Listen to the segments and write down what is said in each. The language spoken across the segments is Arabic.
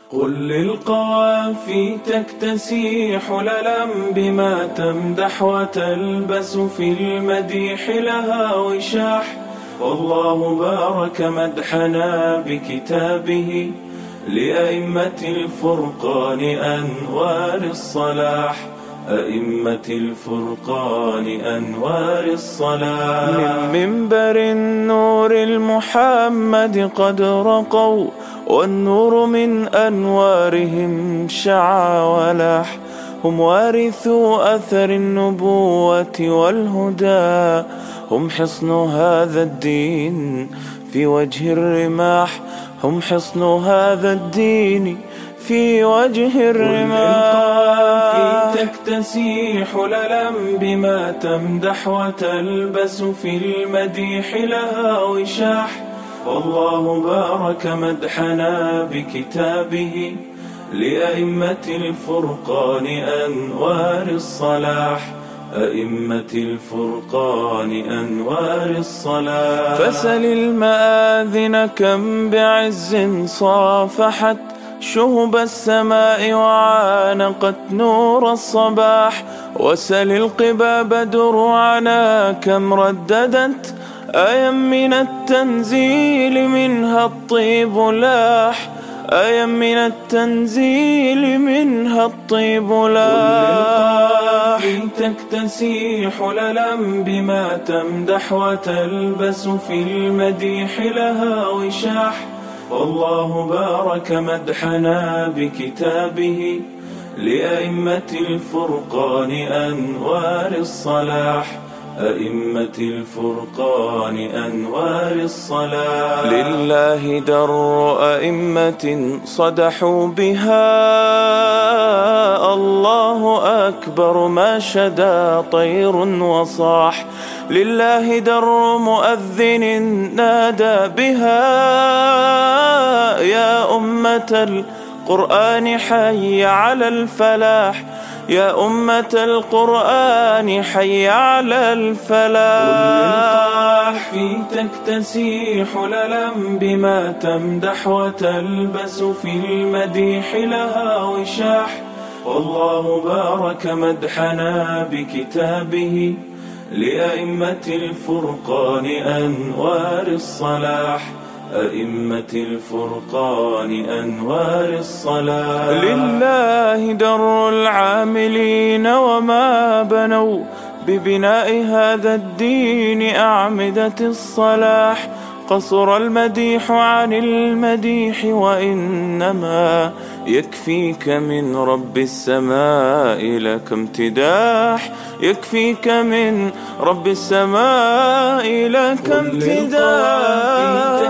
قل للقوافي تكتسي حللا بما تمدح وتلبس في المديح لها وشاح. والله بارك مدحنا بكتابه لأئمة الفرقان أنوار الصلاح. أئمة الفرقان أنوار الصلاح. من منبر النور المحمد قد رقوا والنور من أنوارهم شع ولاح. هم وارثوا أثر النبوة والهدى، هم حصن هذا الدين في وجه الرماح. هم حصن هذا الدين في وجه الرماح. تكتسي حللا بما تمدح وتلبس في المديح لها وشاح. والله بارك مدحنا بكتابه لأئمة الفرقان أنوار الصلاح. أئمة الفرقان أنوار الصلاح. فسل المآذن كم بعز صافحت شهب السماء وعانقت نور الصباح. وسل القباب درعنا كم رددت أيا من التنزيل منها الطيب لاح. أيا من التنزيل منها الطيب لاح. تكتسي حللا بما تمدح وتلبس في المديح لها وشاح. والله بارك مدحنا بكتابه لأئمة الفرقان أنوار الصلاح. أئمة الفرقان أنوار الصلاح. لله در أئمة صدحوا بها الله أكبر ما شدا طير وصاح. لله در مؤذن نادى بها يا أمة القرآن حي على الفلاح. يا أمة القرآن حي على الفلاح. في تكتسي حللا بما تمدح وتلبس في المديح لها وشاح. والله بارك مدحنا بكتابه لأئمة الفرقان أنوار الصلاح. أئمة الفرقان أنوار الصلاح. لله در العاملين وما بنوا ببناء هذا الدين أعمدة الصلاح. قصر المديح عن المديح وإنما يكفيك من رب السماء لك امتداح. يكفيك من رب السماء لك امتداح.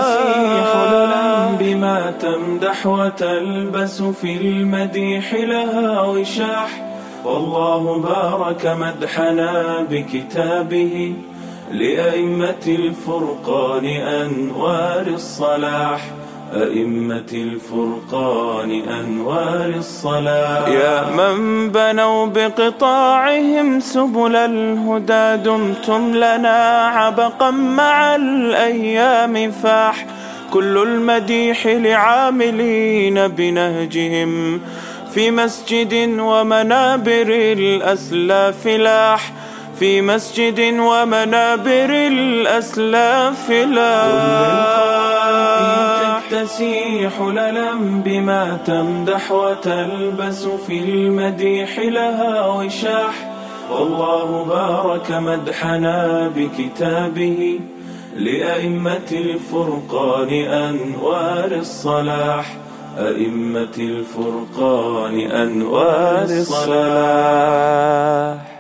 بما تمدح وتلبس في المديح لها وشاح. والله بارك مدحنا بكتابه لأئمة الفرقان أنوار الصلاح. أئمة الفرقان أنوار الصلاح. يا من بنوا بقطاعهم سبل الهدى دمتم لنا عبقا مع الأيام فاح. كل المديح لعاملين بنهجهم في مسجد ومنابر الأسلاف لاح. في مسجد ومنابر الأسلاف لاح. تكتسي حللا بما تمدح وتلبس في المديح لها وشاح. والله بارك مدحنا بكتابه لأئمة الفرقان أنوار الصلاح. أئمة الفرقان أنوار الصلاح.